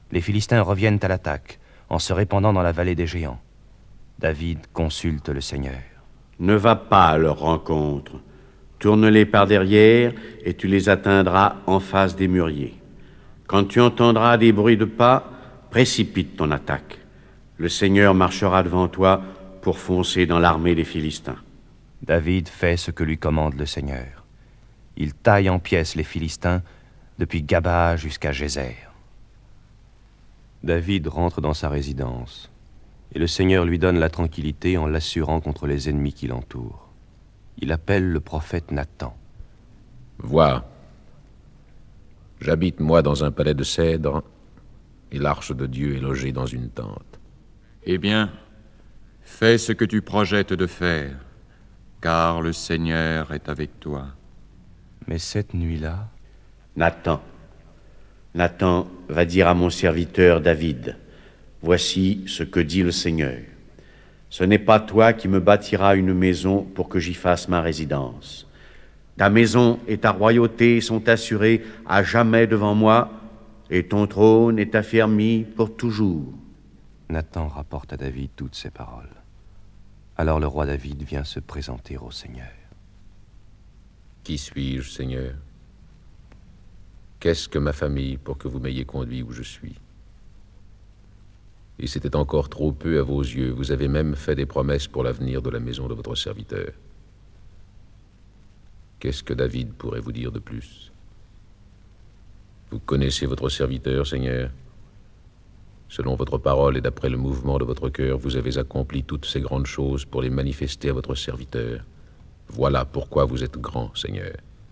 Les Philistins reviennent à l'attaque, en se répandant dans la vallée des géants. David consulte le Seigneur. Ne va pas à leur rencontre. Tourne-les par derrière et tu les atteindras en face des mûriers. Quand tu entendras des bruits de pas, précipite ton attaque. Le Seigneur marchera devant toi pour foncer dans l'armée des Philistins. David fait ce que lui commande le Seigneur. Il taille en pièces les Philistins depuis Gaba jusqu'à Gézer. David rentre dans sa résidence, et le Seigneur lui donne la tranquillité en l'assurant contre les ennemis qui l'entourent. Il appelle le prophète Nathan. Vois, j'habite moi dans un palais de cèdre, et l'arche de Dieu est logée dans une tente. Eh bien, fais ce que tu projettes de faire, car le Seigneur est avec toi. Mais cette nuit-là, Nathan va dire à mon serviteur David, voici ce que dit le Seigneur. Ce n'est pas toi qui me bâtiras une maison pour que j'y fasse ma résidence. Ta maison et ta royauté sont assurées à jamais devant moi, et ton trône est affermi pour toujours. Nathan rapporte à David toutes ces paroles. Alors le roi David vient se présenter au Seigneur. Qui suis-je, Seigneur? Qu'est-ce que ma famille pour que vous m'ayez conduit où je suis? Et c'était encore trop peu à vos yeux, vous avez même fait des promesses pour l'avenir de la maison de votre serviteur. Qu'est-ce que David pourrait vous dire de plus? Vous connaissez votre serviteur, Seigneur. Selon votre parole et d'après le mouvement de votre cœur, vous avez accompli toutes ces grandes choses pour les manifester à votre serviteur. Voilà pourquoi vous êtes grand, Seigneur.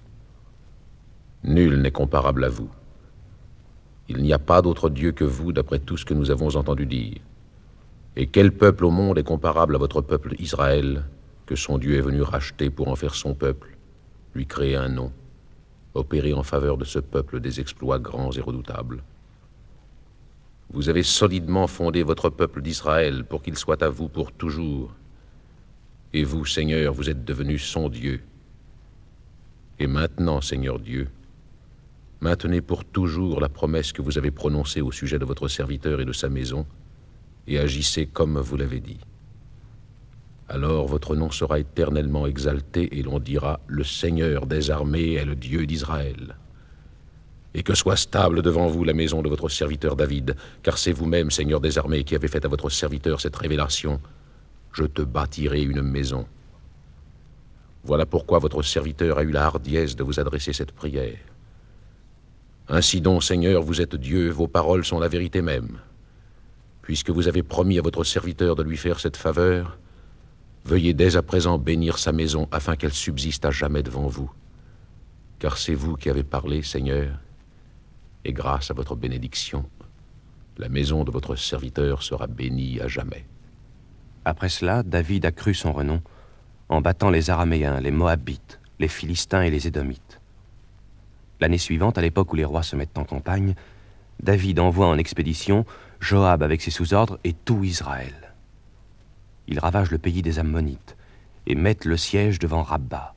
Nul n'est comparable à vous. Il n'y a pas d'autre Dieu que vous, d'après tout ce que nous avons entendu dire. Et quel peuple au monde est comparable à votre peuple Israël, que son Dieu est venu racheter pour en faire son peuple, lui créer un nom, opérer en faveur de ce peuple des exploits grands et redoutables. Vous avez solidement fondé votre peuple d'Israël pour qu'il soit à vous pour toujours. Et vous, Seigneur, vous êtes devenu son Dieu. Et maintenant, Seigneur Dieu, maintenez pour toujours la promesse que vous avez prononcée au sujet de votre serviteur et de sa maison, et agissez comme vous l'avez dit. Alors votre nom sera éternellement exalté, et l'on dira, le Seigneur des armées est le Dieu d'Israël. Et que soit stable devant vous la maison de votre serviteur David, car c'est vous-même, Seigneur des armées, qui avez fait à votre serviteur cette révélation. Je te bâtirai une maison. Voilà pourquoi votre serviteur a eu la hardiesse de vous adresser cette prière. Ainsi donc, Seigneur, vous êtes Dieu, vos paroles sont la vérité même. Puisque vous avez promis à votre serviteur de lui faire cette faveur, veuillez dès à présent bénir sa maison afin qu'elle subsiste à jamais devant vous. Car c'est vous qui avez parlé, Seigneur, et grâce à votre bénédiction, la maison de votre serviteur sera bénie à jamais. Après cela, David accrut son renom en battant les Araméens, les Moabites, les Philistins et les Édomites. L'année suivante, à l'époque où les rois se mettent en campagne, David envoie en expédition Joab avec ses sous-ordres et tout Israël. Ils ravagent le pays des Ammonites et mettent le siège devant Rabba.